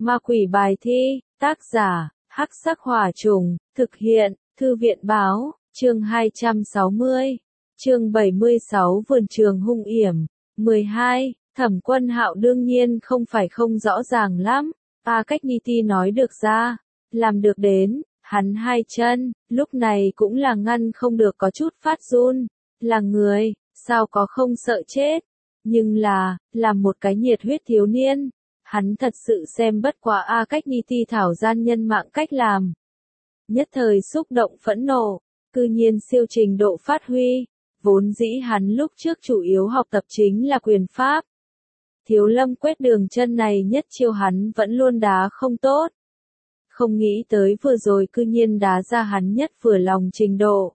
Ma quỷ bài thi, tác giả, Hắc Sắc Hỏa Trùng, thực hiện, Thư viện báo, chương 260, chương 76 Vườn trường hung yểm, 12, Thẩm Quân Hạo đương nhiên không phải không rõ ràng lắm, Cách Ni Ti nói được ra, làm được đến, hắn hai chân, lúc này cũng là ngăn không được có chút phát run, là người, sao có không sợ chết, nhưng là một cái nhiệt huyết thiếu niên. Hắn thật sự xem bất quá Cách Ni Ti thảo gian nhân mạng cách làm. Nhất thời xúc động phẫn nộ, cư nhiên siêu trình độ phát huy, vốn dĩ hắn lúc trước chủ yếu học tập chính là quyền pháp. Thiếu Lâm quét đường chân này nhất chiêu hắn vẫn luôn đá không tốt. Không nghĩ tới vừa rồi cư nhiên đá ra hắn nhất vừa lòng trình độ.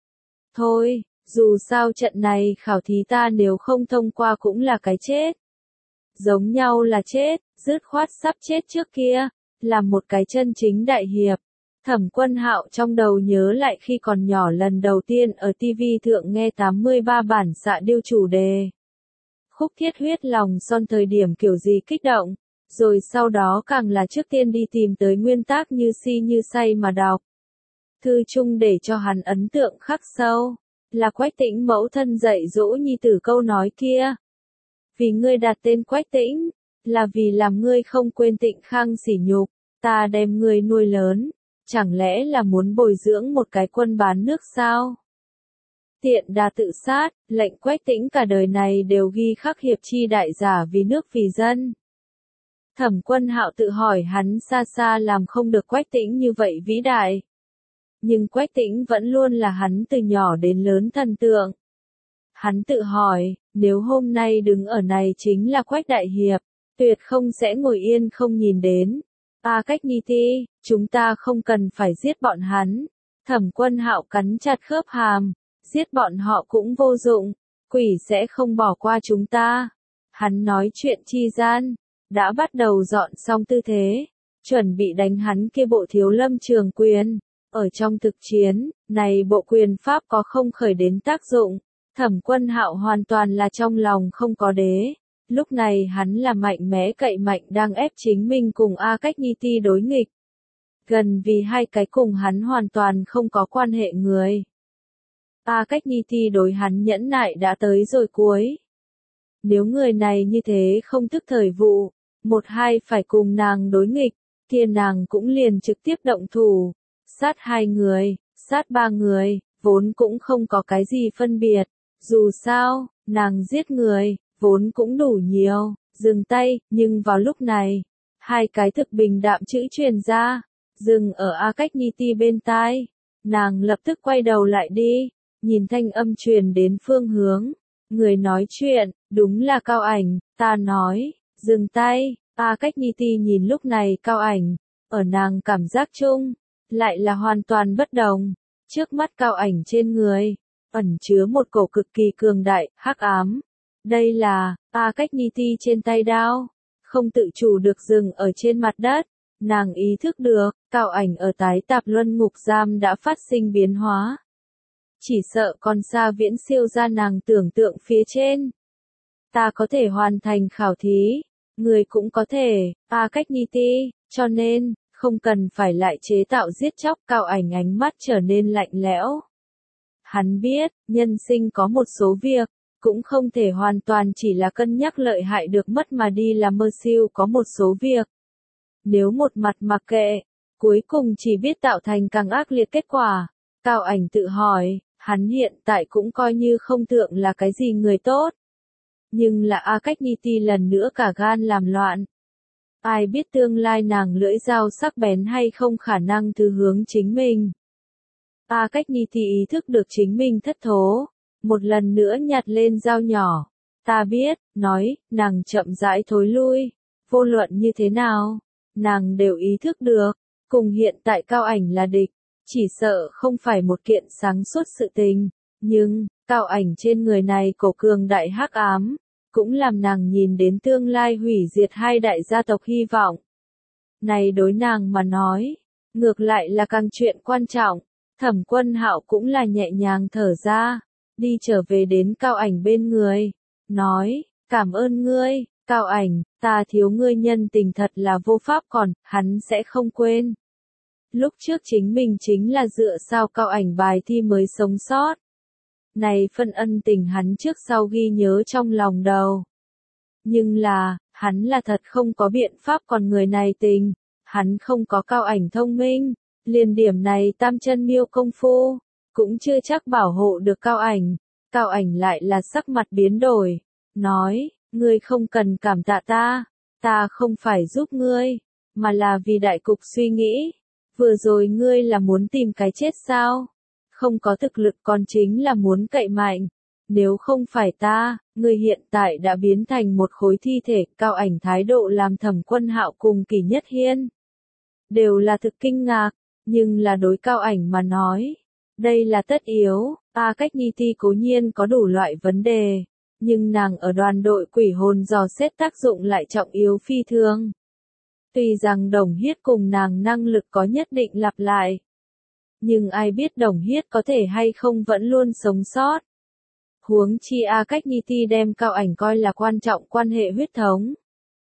Thôi, dù sao trận này khảo thí ta nếu không thông qua cũng là cái chết. Giống nhau là chết, dứt khoát sắp chết trước kia, là một cái chân chính đại hiệp. Thẩm Quân Hạo trong đầu nhớ lại khi còn nhỏ lần đầu tiên ở TV thượng nghe 83 bản xạ điêu chủ đề. Khúc Thiết Huyết lòng son thời điểm kiểu gì kích động, rồi sau đó càng là trước tiên đi tìm tới nguyên tác như si như say mà đọc. Thư chung để cho hắn ấn tượng khắc sâu, là Quách Tĩnh mẫu thân dạy dỗ nhi tử câu nói kia. Vì ngươi đặt tên Quách Tĩnh, là vì làm ngươi không quên Tịnh Khang sỉ nhục, ta đem ngươi nuôi lớn, chẳng lẽ là muốn bồi dưỡng một cái quân bán nước sao? Tiện đà tự sát, lệnh Quách Tĩnh cả đời này đều ghi khắc hiệp chi đại giả vì nước vì dân. Thẩm Quân Hạo tự hỏi hắn xa xa làm không được Quách Tĩnh như vậy vĩ đại. Nhưng Quách Tĩnh vẫn luôn là hắn từ nhỏ đến lớn thần tượng. Hắn tự hỏi, nếu hôm nay đứng ở này chính là Quách Đại Hiệp, tuyệt không sẽ ngồi yên không nhìn đến. Cách Ni Ti, chúng ta không cần phải giết bọn hắn. Thẩm Quân Hạo cắn chặt khớp hàm, giết bọn họ cũng vô dụng, quỷ sẽ không bỏ qua chúng ta. Hắn nói chuyện chi gian, đã bắt đầu dọn xong tư thế, chuẩn bị đánh hắn kia bộ Thiếu Lâm trường quyền. Ở trong thực chiến, này bộ quyền pháp có không khởi đến tác dụng. Thẩm Quân Hạo hoàn toàn là trong lòng không có đế. Lúc này hắn là mạnh mẽ cậy mạnh đang ép chính mình cùng Cách Ni Ti đối nghịch. Gần vì hai cái cùng hắn hoàn toàn không có quan hệ người. Cách Ni Ti đối hắn nhẫn nại đã tới rồi cuối. Nếu người này như thế không thức thời vụ, một hai phải cùng nàng đối nghịch, kia nàng cũng liền trực tiếp động thủ. Sát hai người, sát ba người, vốn cũng không có cái gì phân biệt. Dù sao, nàng giết người, vốn cũng đủ nhiều, dừng tay, nhưng vào lúc này, hai cái thực bình đạm chữ truyền ra, dừng ở Cách Ni Ti bên tai, nàng lập tức quay đầu lại đi, nhìn thanh âm truyền đến phương hướng, người nói chuyện, đúng là Cao Ảnh, ta nói, dừng tay, Cách Ni Ti nhìn lúc này Cao Ảnh, ở nàng cảm giác chung, lại là hoàn toàn bất đồng, trước mắt Cao Ảnh trên người ẩn chứa một cổ cực kỳ cường đại, hắc ám. Đây là, Cách Ni Ti trên tay đao, không tự chủ được dừng ở trên mặt đất. Nàng ý thức được, Cao Ảnh ở tái tạp luân ngục giam đã phát sinh biến hóa. Chỉ sợ còn xa viễn siêu ra nàng tưởng tượng phía trên. Ta có thể hoàn thành khảo thí, người cũng có thể, Cách Ni Ti, cho nên, không cần phải lại chế tạo giết chóc. Cao Ảnh ánh mắt trở nên lạnh lẽo. Hắn biết, nhân sinh có một số việc, cũng không thể hoàn toàn chỉ là cân nhắc lợi hại được mất mà đi làm mơ siêu có một số việc. Nếu một mặt mặc kệ, cuối cùng chỉ biết tạo thành càng ác liệt kết quả. Cao Ảnh tự hỏi, hắn hiện tại cũng coi như không tượng là cái gì người tốt. Nhưng là Cách Ni Ti lần nữa cả gan làm loạn. Ai biết tương lai nàng lưỡi dao sắc bén hay không khả năng thứ hướng chính mình. Cách Ni Ti ý thức được chính mình thất thố, một lần nữa nhặt lên dao nhỏ. Ta biết, nói, nàng chậm rãi thối lui, vô luận như thế nào, nàng đều ý thức được, cùng hiện tại Cao Ảnh là địch, chỉ sợ không phải một kiện sáng suốt sự tình, nhưng, Cao Ảnh trên người này cổ cường đại hắc ám, cũng làm nàng nhìn đến tương lai hủy diệt hai đại gia tộc hy vọng. Này đối nàng mà nói, ngược lại là càng chuyện quan trọng. Thẩm Quân Hạo cũng là nhẹ nhàng thở ra, đi trở về đến Cao Ảnh bên người, nói, cảm ơn ngươi, Cao Ảnh, ta thiếu ngươi nhân tình thật là vô pháp còn, hắn sẽ không quên. Lúc trước chính mình chính là dựa sao Cao Ảnh bài thi mới sống sót. Này phân ân tình hắn trước sau ghi nhớ trong lòng đầu. Nhưng là, hắn là thật không có biện pháp còn người này tình. Hắn không có Cao Ảnh thông minh. Liền điểm này tam chân miêu công phu. Cũng chưa chắc bảo hộ được Cao Ảnh. Cao Ảnh lại là sắc mặt biến đổi. Nói, ngươi không cần cảm tạ ta. Ta không phải giúp ngươi. Mà là vì đại cục suy nghĩ. Vừa rồi ngươi là muốn tìm cái chết sao? Không có thực lực còn chính là muốn cậy mạnh. Nếu không phải ta, ngươi hiện tại đã biến thành một khối thi thể. Cao Ảnh thái độ làm Thẩm Quân Hạo cùng Kỷ Nhất Hiên đều là thực kinh ngạc, nhưng là đối Cao Ảnh mà nói, đây là tất yếu. A Cách Nhi Ti cố nhiên có đủ loại vấn đề, nhưng nàng ở đoàn đội quỷ hồn dò xét tác dụng lại trọng yếu phi thường. Tuy rằng Đồng Hiết cùng nàng năng lực có nhất định lặp lại, nhưng ai biết Đồng Hiết có thể hay không vẫn luôn sống sót. Huống chi A Cách Nhi Ti đem Cao Ảnh coi là quan trọng quan hệ huyết thống.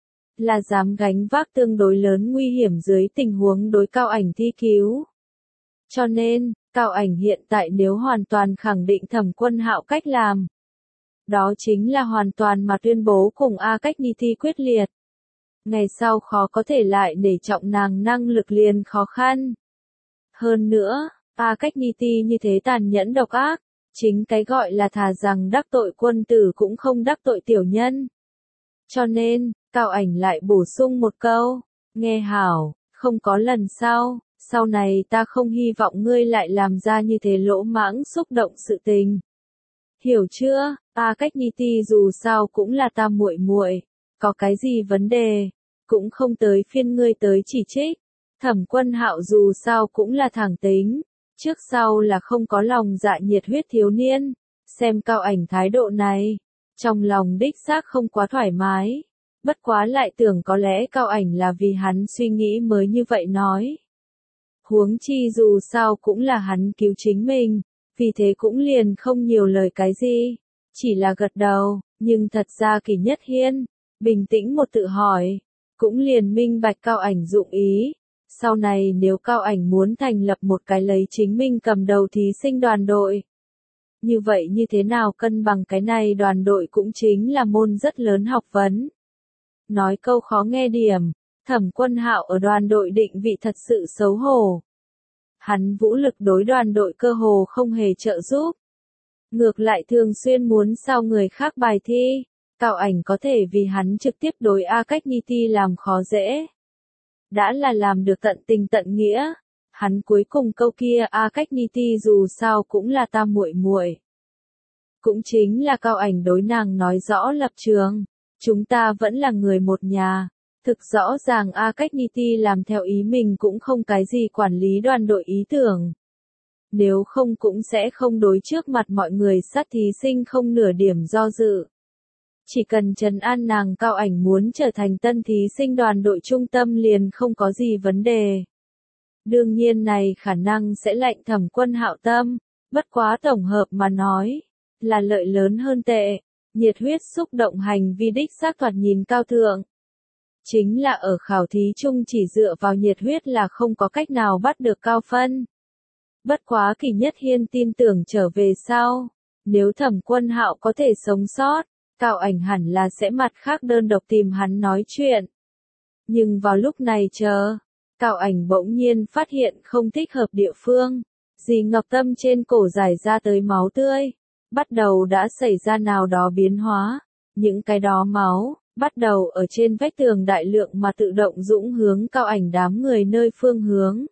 Là dám gánh vác tương đối lớn nguy hiểm dưới tình huống đối Cao Ảnh thi cứu. Cho nên, Cao Ảnh hiện tại nếu hoàn toàn khẳng định Thẩm Quân Hạo cách làm, đó chính là hoàn toàn mà tuyên bố cùng A Cách Nhi Ti quyết liệt. Ngày sau khó có thể lại để trọng nàng năng lực liền khó khăn. Hơn nữa, A Cách Nhi Ti như thế tàn nhẫn độc ác, chính cái gọi là thà rằng đắc tội quân tử cũng không đắc tội tiểu nhân. Cho nên, Cao Ảnh lại bổ sung một câu, nghe hảo, không có lần sau này ta không hy vọng ngươi lại làm ra như thế lỗ mãng xúc động sự tình. Hiểu chưa? A Cách Nhi Ti dù sao cũng là ta muội muội, có cái gì vấn đề, cũng không tới phiên ngươi tới chỉ trích. Thẩm Quân Hạo dù sao cũng là thẳng tính, trước sau là không có lòng dạ nhiệt huyết thiếu niên, xem Cao Ảnh thái độ này, trong lòng đích xác không quá thoải mái, bất quá lại tưởng có lẽ Cao Ảnh là vì hắn suy nghĩ mới như vậy nói. Huống chi dù sao cũng là hắn cứu chính mình, vì thế cũng liền không nhiều lời cái gì, chỉ là gật đầu, nhưng thật ra Kỷ Nhất Hiên, bình tĩnh một tự hỏi, cũng liền minh bạch Cao Ảnh dụng ý. Sau này nếu Cao Ảnh muốn thành lập một cái lấy chính mình cầm đầu thí sinh đoàn đội, như vậy như thế nào cân bằng cái này đoàn đội cũng chính là môn rất lớn học vấn. Nói câu khó nghe điểm, Thẩm Quân Hạo ở đoàn đội định vị thật sự xấu hổ. Hắn vũ lực đối đoàn đội cơ hồ không hề trợ giúp. Ngược lại thường xuyên muốn sao người khác bài thi, Cao Ảnh có thể vì hắn trực tiếp đối A Cách Nhi Ti làm khó dễ. Đã là làm được tận tình tận nghĩa, hắn cuối cùng câu kia A Cách Nhi Ti dù sao cũng là ta muội muội. Cũng chính là Cao Ảnh đối nàng nói rõ lập trường, chúng ta vẫn là người một nhà. Thực rõ ràng A Cách Nhi Ti làm theo ý mình cũng không cái gì quản lý đoàn đội ý tưởng. Nếu không cũng sẽ không đối trước mặt mọi người sát thí sinh không nửa điểm do dự. Chỉ cần trấn an nàng Cao Ảnh muốn trở thành tân thí sinh đoàn đội trung tâm liền không có gì vấn đề. Đương nhiên này khả năng sẽ lệnh Thẩm Quân Hạo tâm, bất quá tổng hợp mà nói, là lợi lớn hơn tệ, nhiệt huyết xúc động hành vi đích xác thoạt nhìn cao thượng. Chính là ở khảo thí chung chỉ dựa vào nhiệt huyết là không có cách nào bắt được cao phân. Bất quá Kỷ Nhất Hiên tin tưởng trở về sau, nếu Thẩm Quân Hạo có thể sống sót, Cao Ảnh hẳn là sẽ mặt khác đơn độc tìm hắn nói chuyện. Nhưng vào lúc này Cao Ảnh bỗng nhiên phát hiện không thích hợp địa phương, Dì Ngọc Tâm trên cổ giải ra tới máu tươi, bắt đầu đã xảy ra nào đó biến hóa, những cái đó máu bắt đầu ở trên vách tường đại lượng mà tự động dũng hướng Cao Ảnh đám người nơi phương hướng.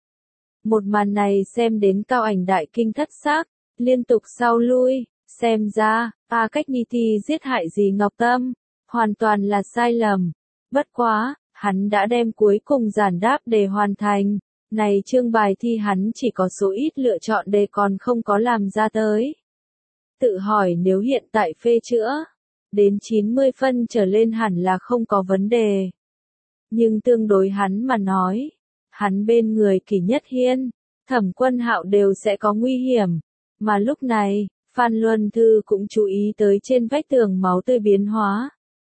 Một màn này xem đến Cao Ảnh đại kinh thất xác, liên tục sau lui, xem ra, A Cách Nhi Ti giết hại Dì Ngọc Tâm, hoàn toàn là sai lầm. Bất quá, hắn đã đem cuối cùng giản đáp để hoàn thành, này chương bài thi hắn chỉ có số ít lựa chọn đề còn không có làm ra tới. Tự hỏi nếu hiện tại phê chữa, đến 90 phân trở lên hẳn là không có vấn đề. Nhưng tương đối hắn mà nói, hắn bên người Kỷ Nhất Hiên, Thẩm Quân Hạo đều sẽ có nguy hiểm, mà lúc này, Phan Luân Thư cũng chú ý tới trên vách tường máu tươi biến hóa.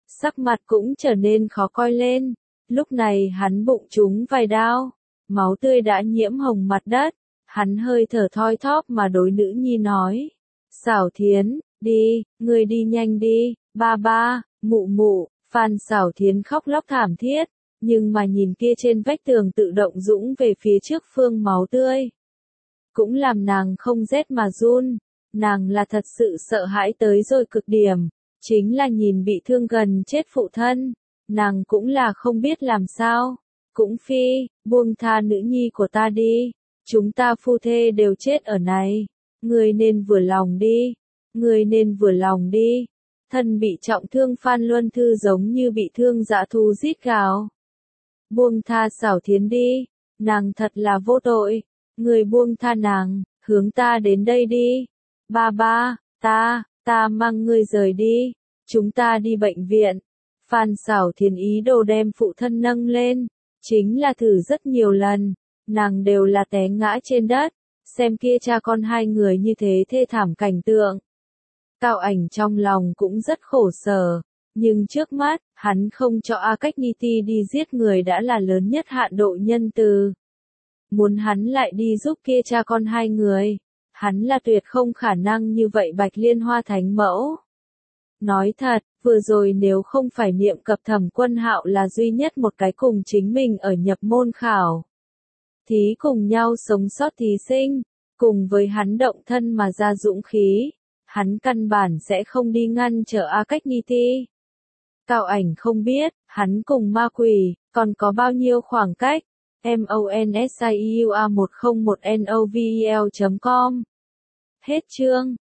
sắc mặt cũng trở nên khó coi lên. Lúc này hắn bụng trúng vài đao, máu tươi đã nhiễm hồng mặt đất, hắn hơi thở thoi thóp mà đối nữ nhi nói. Xảo Thiến, đi, người đi nhanh đi, ba ba, mụ mụ. Phan Xảo Thiến khóc lóc thảm thiết, nhưng mà nhìn kia trên vách tường tự động dũng về phía trước phương máu tươi. Cũng làm nàng không rét mà run, nàng là thật sự sợ hãi tới rồi cực điểm, chính là nhìn bị thương gần chết phụ thân, nàng cũng là không biết làm sao. Cũng phi, buông tha nữ nhi của ta đi, chúng ta phu thê đều chết ở này, người nên vừa lòng đi, người nên vừa lòng đi. Thân bị trọng thương Phan Luân Thư giống như bị thương dã thú rít gào. Buông tha Xảo Thiến đi, nàng thật là vô tội, người buông tha nàng, hướng ta đến đây đi. Ba ba, ta mang ngươi rời đi, chúng ta đi bệnh viện. Phan Xảo Thiến ý đồ đem phụ thân nâng lên, chính là thử rất nhiều lần, nàng đều là té ngã trên đất, xem kia cha con hai người như thế thê thảm cảnh tượng. Cao Ảnh trong lòng cũng rất khổ sở, nhưng trước mắt, hắn không cho A Cách Ni Ti đi giết người đã là lớn nhất hạn độ nhân từ. Muốn hắn lại đi giúp kia cha con hai người, hắn là tuyệt không khả năng như vậy Bạch Liên Hoa thánh mẫu. Nói thật, vừa rồi nếu không phải niệm cập Thẩm Quân Hạo là duy nhất một cái cùng chính mình ở nhập môn khảo thí cùng nhau sống sót thí sinh, cùng với hắn động thân mà ra dũng khí, hắn căn bản sẽ không đi ngăn trở A Cách Ni Ti. Cao Ảnh không biết, hắn cùng ma quỷ, còn có bao nhiêu khoảng cách. MONSIUA101NOVEL.com. Hết chương.